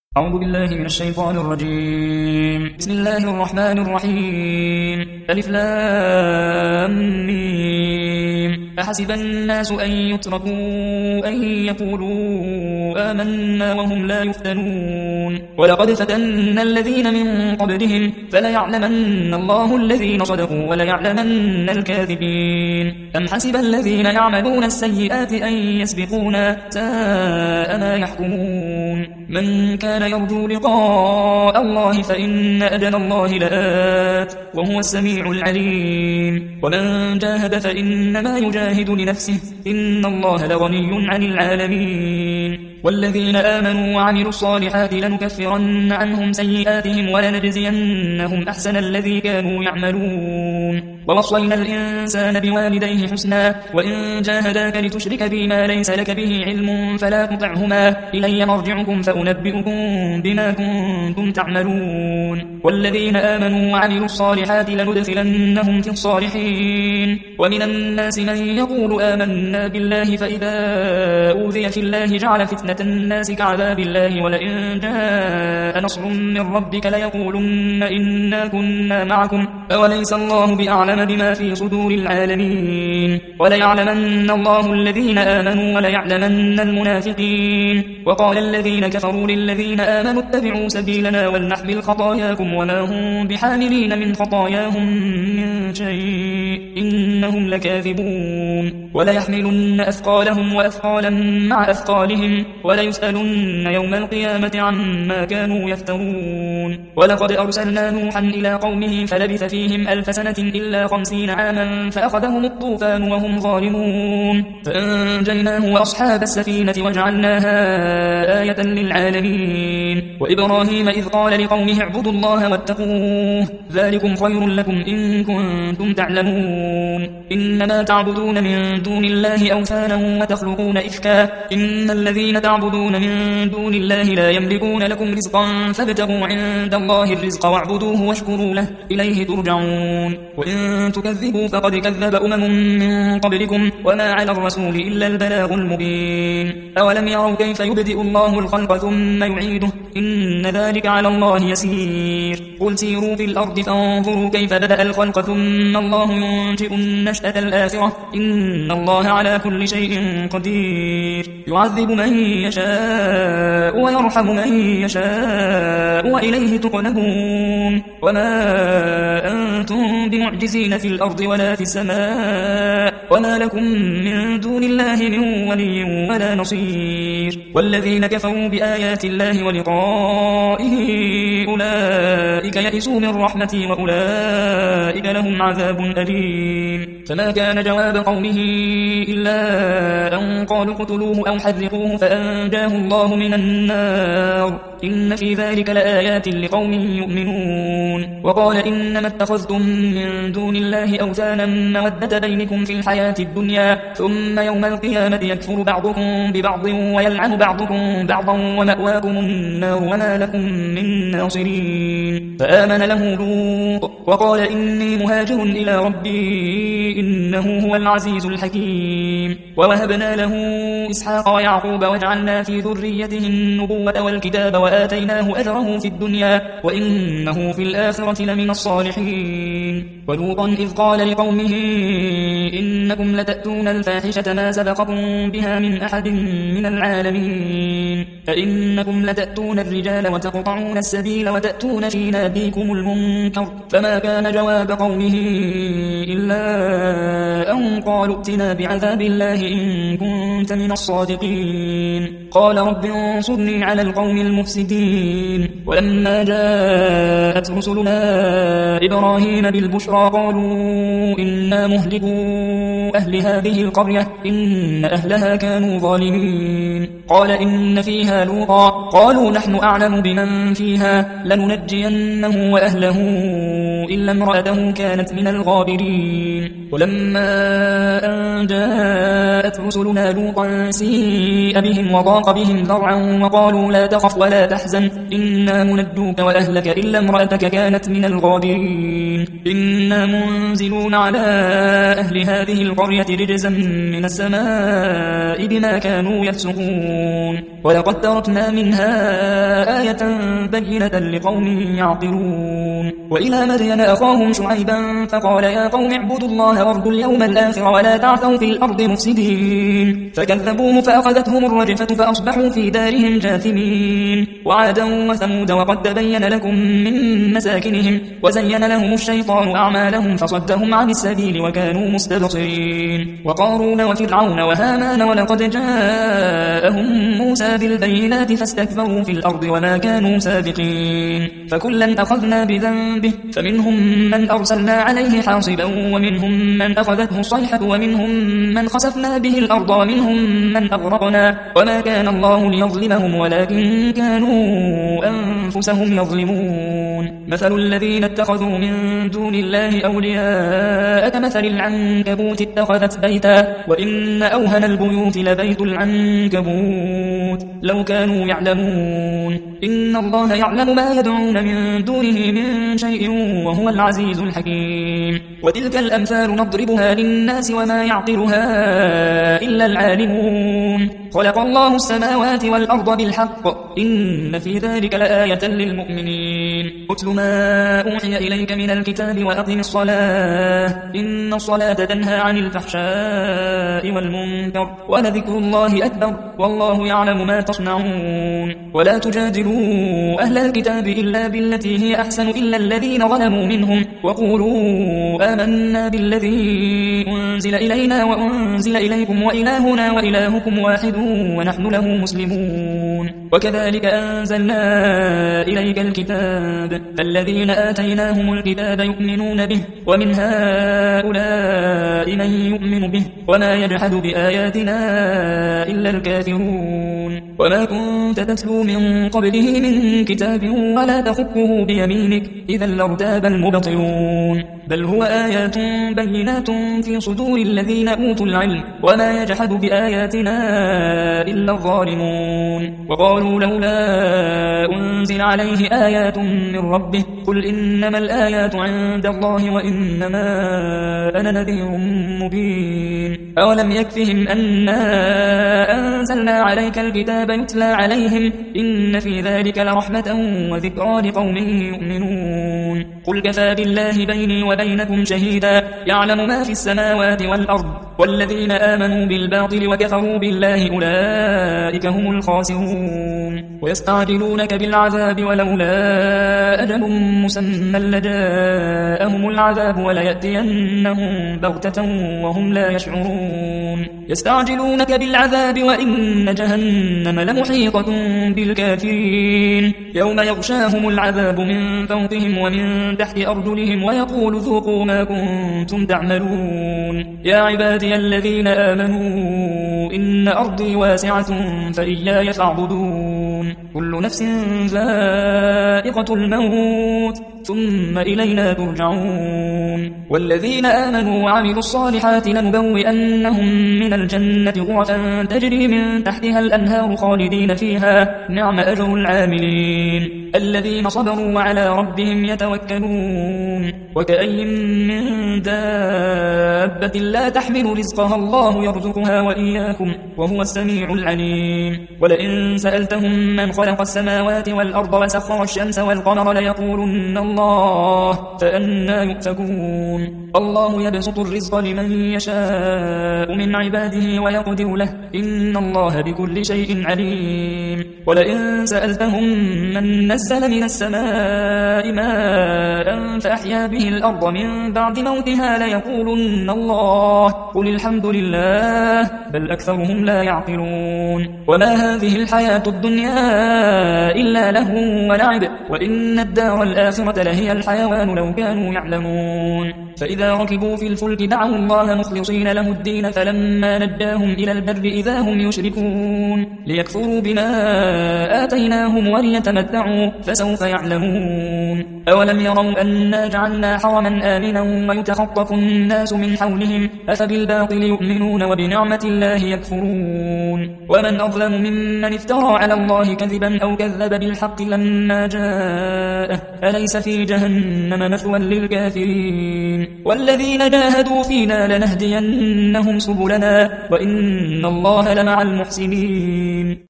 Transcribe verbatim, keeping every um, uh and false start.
أعوذ بالله من الشيطان الرجيم. بسم الله الرحمن الرحيم. ألف لام ميم. أحسب الناس أن يتركوا أن يقولوا آمنا وهم لا يفتنون ولقد فتنا الذين من قبلهم فليعلمن الله الذين صدقوا وليعلمن الكاذبين. أم حسب الذين يعملون السيئات أن يسبقونا ساء ما يحكمون. من كان يرجو لقاء الله فإن أجل الله لآت وهو السميع العليم. ومن جاهد فإنما يجاهد لنفسه إن الله لغني عن العالمين. والذين آمنوا وعملوا الصالحات لنكفرن عنهم سيئاتهم ولنجزينهم أحسن الذي كانوا يعملون. ووصينا الإنسان بوالديه حسنا وإن جاهداك لتشرك بي ما ليس لك به علم فلا تطعهما إلي مرجعكم فأنبئكم بما كنتم تعملون. والذين آمنوا وعملوا الصالحات لندخلنهم في الصالحين. ومن الناس من يقول آمنا بالله فإذا أوذي في الله جعل فتنة الناس كعذاب الله ولئن جاء نصر من ربك ليقولن إنا كنا معكم أوليس الله بأعلم بما في صدور العالمين. وليعلمن الله الذين آمنوا وليعلمن المنافقين. وقال الذين كفروا للذين آمنوا اتبعوا سبيلنا ولنحمل خطاياكم وما هم بحاملين من خطاياهم من شيء إنهم لكاذبون. وليحملن أثقالهم وأثقالا مع أثقالهم وليسألن يوم القيامة عما كانوا يفترون. ولقد أرسلنا نوحا إلى قومه فلبث فيهم ألف سنة إلا خمسين عاما فأخذهم الطوفان وهم ظالمون فأنجيناه وأصحاب السفينة وجعلناها آية للعالمين. وإبراهيم إذ قال لقومه اعبدوا الله واتقوه ذلكم خير لكم إن كنتم تعلمون. إنما تعبدون من دون الله أوثانا وتخلقون إفكا إن الذين تعبدون من دون الله لا يملكون لكم رزقا فابتغوا عند الله الرزق واعبدوه واشكروا له إليه ترجعون. وإن تكذبوا فقد كذب أمم من قبلكم وما على الرسول إلا البلاغ المبين. أولم يروا كيف يبدئ الله الخلق ثم يعيده إن ذلك على الله يسير. قل سيروا في الأرض فانظروا كيف بدأ الخلق ثم الله ينشئ النشأة الآخرة إن الله على كل شيء قدير. يعذب من يشاء ويرحم من يشاء وإليه تقلبون. وما أنتم بمعجزين في الأرض ولا في السماء وما لكم من دون الله من ولي ولا نصير. والذين كفروا بآيات الله ولقائه أولئك يئسوا من رحمتي وأولئك لهم عذاب أليم. فما كان جواب قومه إلا أن قالوا اقتلوه أو حرقوه فأنجاه الله من النار إن في ذلك لآيات لقوم يؤمنون. وقال إنما اتخذتم من دون الله أوثانا مودة بينكم في الحياة الدنيا ثم يوم القيامة يكفر بعضكم ببعض ويلعن بعضكم بعضا ومأواكم النار وما لكم من ناصرين. فآمن له لوط وقال إني مهاجر إلى ربي إنه هو العزيز الحكيم. ووهبنا له إسحاق ويعقوب وجعلنا في ذريته النبوة والكتاب وآتيناه أجره في الدنيا وإنه في الآخرة لمن الصالحين. ولوطا إذ قال لقومه إنكم لتأتون الفاحشة ما سبقكم بها من أحد من العالمين فإنكم لتأتون الرجال وتقطعون السبيل وتأتون في ناديكم المنكر. فما كان جواب قومه إلا أن قالوا ائتنا بعذاب الله إن كنت من الصادقين. قال رب انصرني على القوم المفسدين. ولما جاءت رسلنا إبراهيم بالبشرى قالوا إنا مهلكوا أهل هذه القرية إن أهلها كانوا ظالمين. قال إن فيها لوطا قالوا نحن أعلم بمن فيها لننجينه وأهله إلا امرأته كانت من الغابرين. ولما أن جاءت رسلنا لوطا سيء بهم وضاق بهم ذرعا وقالوا لا تخف ولا تحزن إنا منجوك وأهلك إلا امرأتك كانت من الغابرين. إنا منزلون على أهل هذه القرية رجزا من السماء بما كانوا يفسقون ولقد تركنا منها آية بينة لقوم يعقلون وإلى مدين أخاهم شعيبا فقال يا قوم اعبدوا الله وارجوا اليوم الآخر ولا تعثوا في الأرض مفسدين فكذبوه فأخذتهم الرجفة فأصبحوا في دارهم جاثمين وعادا وثمود وقد تبين لكم من مساكنهم وزين لهم الشيطان أعمالهم فصدهم عن السبيل وكانوا مستبصرين وقارون وفرعون وهامان ولقد جاءهم موسى بالبينات فاستكبروا في الأرض وما كانوا سابقين فكلا أخذنا بذنبه فمنهم من أرسلنا عليه حاصبا ومنهم من أخذته الصيحة ومنهم من خسفنا به الأرض ومنهم من أغرقنا وما كان الله ليظلمهم ولكن كانوا أنفسهم يظلمون مثل الذين اتخذوا من دون الله أولياء كمثل العنكبوت اتخذت بيتا وإن أوهن البيوت لبيت العنكبوت لو كانوا يعلمون إن الله يعلم ما يدعون من دونه من شيء وهو العزيز الحكيم وتلك الأمثال نضربها للناس وما يعقلها إلا العالمون خلق الله السماوات والأرض بالحق إن في ذلك لآية للمؤمنين اتل ما أوحي إليك من الكتاب وأقم الصلاة إن الصلاة تنهى عن الفحشاء والمنكر ولذكر الله أكبر والله يعلم ما تصنعون ولا تجادلوا أهل الكتاب إلا بالتي هي أحسن إلا الذين ظلموا منهم وقولوا آمنا بالذي أنزل إلينا وأنزل إليكم وإلهنا وإلهكم واحد ونحن له مسلمون وكذلك أنزلنا إليك الكتاب الذين آتيناهم الكتاب يؤمنون به ومن هؤلاء من يؤمن به وما يجحد بآياتنا إلا الكافرون وما كنت تتلو من قبله من كتاب ولا تخطه بيمينك إذا لارتاب المبطلون بل هو آيات بينات في صدور الذين أوتوا العلم وما يجحد بآياتنا إلا الظالمون وقالوا لولا أنزل عليه آيات من ربه قل إنما الآيات عند الله وإنما أنا نذير مبين أولم يكفهم أنا أنزلنا عليك الكتاب يتلى عليهم إن في ذلك لرحمة وذكرى لقوم يؤمنون قل كفى بالله بيني وبينكم شهيدا يعلم ما في السماوات والأرض والذين آمنوا بالباطل وكفروا بالله أولئك هم الخاسرون ويستعجلونك بالعذاب ولولا أجل مسمى لجاءهم العذاب وليأتينهم بغتة وهم لا يشعرون يستعجلونك بالعذاب وإن جهنم لمحيطة بالكافرين يوم يغشاهم العذاب من فوقهم ومن تحت أرجلهم ويقول ذوقوا ما كنتم تعملون يا عبادي الذين آمنوا إن أرضي واسعة فإياي فاعبدون كل نفس ذائقة الموت ثم إلينا ترجعون والذين آمنوا وعملوا الصالحات لنبوئنهم من الجنة غرفا تجري من تحتها الأنهار خالدين فيها نعم أجر العاملين الذين صبروا وعلى ربهم يتوكلون وكأي من دابة لا تحمل رزقها الله يرزقها وإياكم وهو السميع العليم ولئن سألتهم من خلق السماوات والأرض وسخر الشمس والقمر ليقولن الله فأنى يؤفكون الله يبسط الرزق لمن يشاء من عباده ويقدر له إن الله بكل شيء عليم ولئن سألتهم من نزل من السماء ماء فأحيا به الأرض من بعد موتها ليقولن الله قل الحمد لله بل أكثرهم لا يعقلون وما هذه الحياة الدنيا إلا له ولعب وإن الدار الآخرة لهي الحيوان لو كانوا يعلمون فإذا ركبوا في الفلك دعوا الله مخلصين له الدين فلما نجاهم إلى البر إذا هم يشركون ليكفروا بما آتيناهم وليتمتعوا فسوف يعلمون أولم يروا أنا جعلنا حرما آمنا ويتخطف الناس من حولهم أفبالباطل يؤمنون وبنعمة الله يكفرون ومن أظلم ممن افترى على الله كذبا أو كذب بالحق لما جاءه أليس في جهنم مثوى للكافرين والذين جاهدوا فينا لنهدينهم سبلنا وإن الله لمع المحسنين